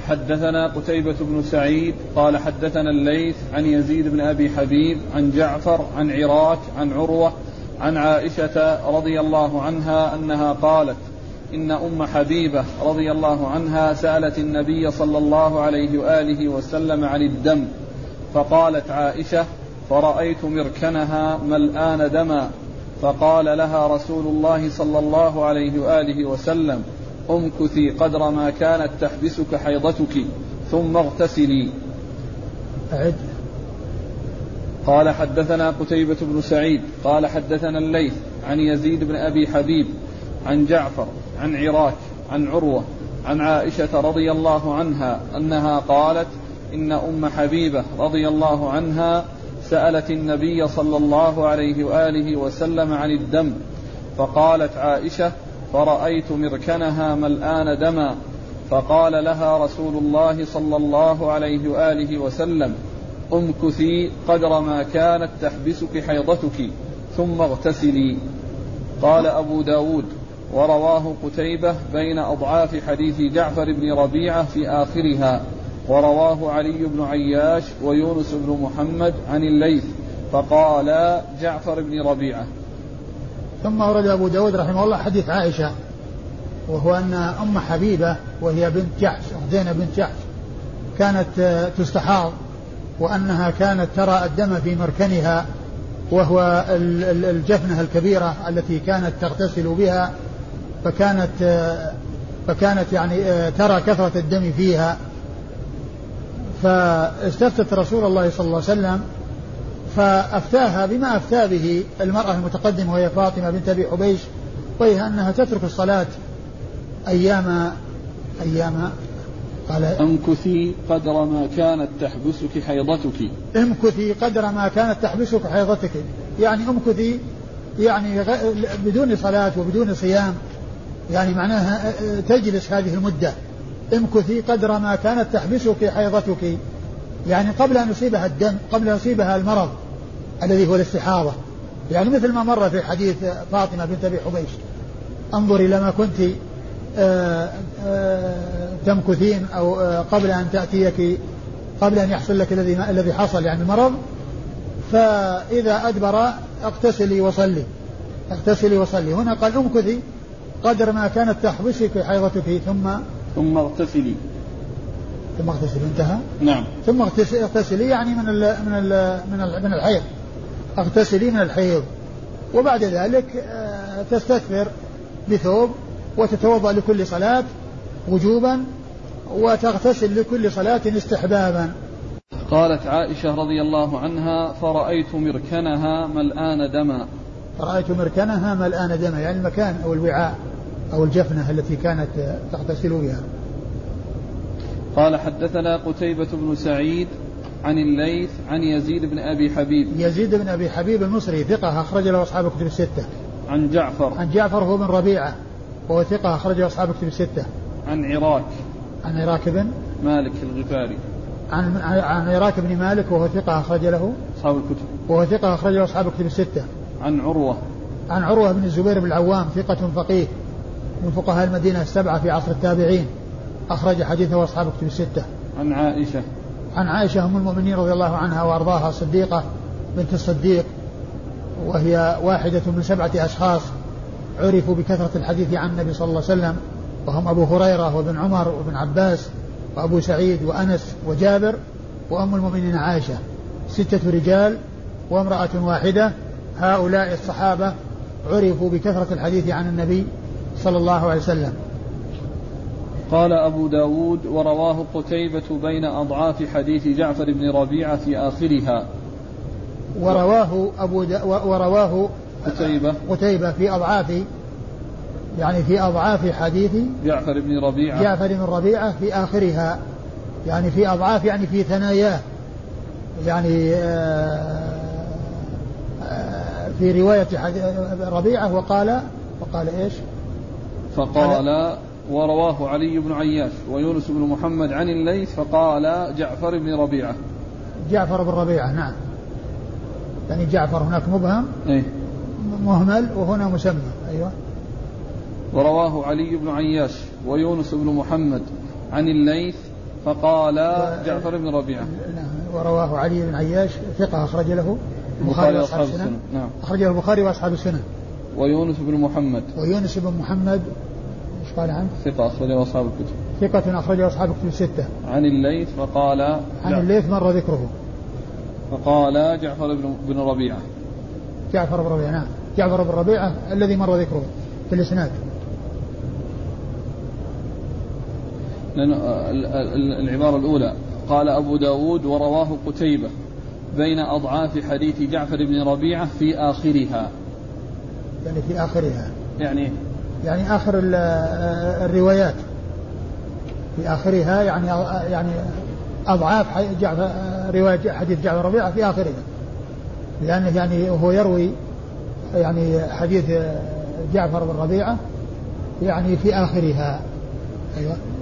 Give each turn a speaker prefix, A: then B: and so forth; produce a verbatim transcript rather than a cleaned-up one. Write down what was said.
A: حدثنا قتيبة بن سعيد قال حدثنا الليث عن يزيد بن أبي حبيب عن جعفر عن عراك عن عروة عن عائشة رضي الله عنها أنها قالت إن أم حبيبة رضي الله عنها سألت النبي صلى الله عليه وآله وسلم عن الدم، فقالت عائشة: فرأيت مركنها ملآن دما، فقال لها رسول الله صلى الله عليه وآله وسلم: امكثي قدر ما كانت تحبسك حيضتك ثم اغتسلي.
B: أعد.
A: قال حدثنا قتيبة بن سعيد قال حدثنا الليث عن يزيد بن أبي حبيب عن جعفر عن عراك عن عروة عن عائشة رضي الله عنها أنها قالت: إن أم حبيبة رضي الله عنها سألت النبي صلى الله عليه وآله وسلم عن الدم، فقالت عائشة: فرأيت مركنها ملآن دما، فقال لها رسول الله صلى الله عليه وآله وسلم: امكثي قدر ما كانت تحبسك حيضتك ثم اغتسلي. قال أبو داود: ورواه قتيبة بين أضعاف حديث جعفر بن ربيعة في آخرها، ورواه علي بن عياش ويونس بن محمد عن الليث، فقال جعفر بن ربيعة.
B: ثم ورد أبو داود رحمه الله حديث عائشة، وهو أن أم حبيبة وهي بنت جحش زينب بنت جحش كانت تستحاض، وأنها كانت ترى الدم في مركنها، وهو الجفنة الكبيرة التي كانت تغتسل بها، فكانت فكانت يعني ترى كثرة الدم فيها، فاستفتت رسول الله صلى الله عليه وسلم فأفتاها بما أفتى به المرأة المتقدمة وهي فاطمة بنت أبي حبيش، وهي أنها تترك الصلاة أيام أيام قال:
A: امكثي قدر ما كانت تحبسك حيضتك.
B: امكثي قدر ما كانت تحبسك حيضتك، يعني امكثي يعني بدون صلاة وبدون صيام، يعني معناها تجلس هذه المدة. امكثي قدر ما كانت تحبسك حيضتك، يعني قبل أن يصيبها الدم، قبل أن يصيبها المرض الذي هو الاستحاضة، يعني مثل ما مر في حديث فاطمة بنت أبي حبيش: انظري لما كنت آآ آآ تمكثين أو قبل أن تأتيك، قبل أن يحصل لك الذي الذي حصل يعني المرض، فإذا أدبر اغتسلي وصلي، اغتسلي وصلي. هنا قال: امكثي قدر ما كانت تحبسك حيضتك ثم
A: ثم اغتسلي
B: ثم اغتسلي انتهى.
A: نعم.
B: ثم اغتسلي يعني من ال من ال من ال من الحيض، اغتسلي من الحيض، وبعد ذلك تستثمر بثوب وتتوضأ لكل صلاة وجوبا، وتغتسل لكل صلاة استحبابا.
A: قالت عائشة رضي الله عنها: فرأيت مركنها ملآن دما.
B: فرأيت مركنها ملآن دما، يعني المكان أو الوعاء أو الجفنة التي كانت تغتسل بها.
A: قال حدثنا قتيبة بن سعيد عن الليث عن يزيد بن أبي حبيب.
B: يزيد بن أبي حبيب المصري ثقة أخرج له أصحاب الكتب الستة.
A: عن جعفر
B: عن جعفر هو بن ربيعة وهو ثقة أخرج له أصحاب الكتب الستة.
A: عن عراك
B: عن عراك بن
A: مالك الغفاري.
B: عن عن عراك بن مالك وهو ثقة أخرج له
A: أصحاب الكتب
B: وهو ثقة أخرج له أصحاب الكتب الستة.
A: عن عروة
B: عن عروة بن الزبير بن العوام ثقة فقيه من فقهاء المدينة السبعة في عصر التابعين، أخرج حديثه أصحاب الكتب الستة.
A: عن عائشة
B: عن عائشة أم المؤمنين رضي الله عنها وأرضاها، صديقة بنت الصديق، وهي واحدة من سبعة أشخاص عرفوا بكثرة الحديث عن النبي صلى الله عليه وسلم، وهم أبو هريرة وابن عمر وابن عباس وأبو سعيد وأنس وجابر وأم المؤمنين عائشة، ستة رجال وامرأة واحدة. هؤلاء الصحابة عرفوا بكثرة الحديث عن النبي صلى الله عليه وسلم.
A: قال أبو داود: ورواه قتيبة بين أضعاف حديث جعفر بن ربيعة في آخرها.
B: ورواه أبو دا ورواه
A: قتيبة
B: قتيبة في أضعاف، يعني في أضعاف حديث
A: جعفر بن ربيعة
B: جعفر بن ربيعة في آخرها، يعني في أضعاف يعني في ثناياه، يعني في رواية ربيعة وقال وقال إيش؟
A: فقال ورواه علي بن عياش ويونس بن محمد عن الليث، فقال جعفر بن ربيعة.
B: جعفر بن ربيعة نعم، يعني جعفر هناك مبهم
A: إيه؟
B: مهمل وهنا مسمى. أيوة.
A: ورواه علي بن عياش ويونس بن محمد عن الليث فقال جعفر بن ربيعة.
B: ورواه علي بن عياش ثقة أخرج له
A: البخاري وأصحاب السنن. نعم.
B: أخرج له البخاري وأصحاب السنن.
A: ويونس بن محمد.
B: ويونس بن محمد ايش قال عنه؟
A: ثقة أخرجه أصحاب الكتب.
B: ثقة أخرجه أصحاب الكتب الستة.
A: عن الليث فقال.
B: عن الليث مر ذكره.
A: فقال جعفر بن ربيعة.
B: جعفر بن ربيعة نعم. جعفر بن ربيعة الذي مر ذكره في الإسناد.
A: لأن العبارة الأولى قال أبو داود ورواه قتيبة بين أضعاف حديث جعفر بن ربيعة في آخرها.
B: يعني في آخرها
A: يعني
B: يعني آخر الروايات في آخرها يعني يعني أضعاف جعفر رواية حديث جعفر ربيعة في آخرها، لأنه يعني هو يروي يعني حديث جعفر بن ربيعة يعني في آخرها. أيوة.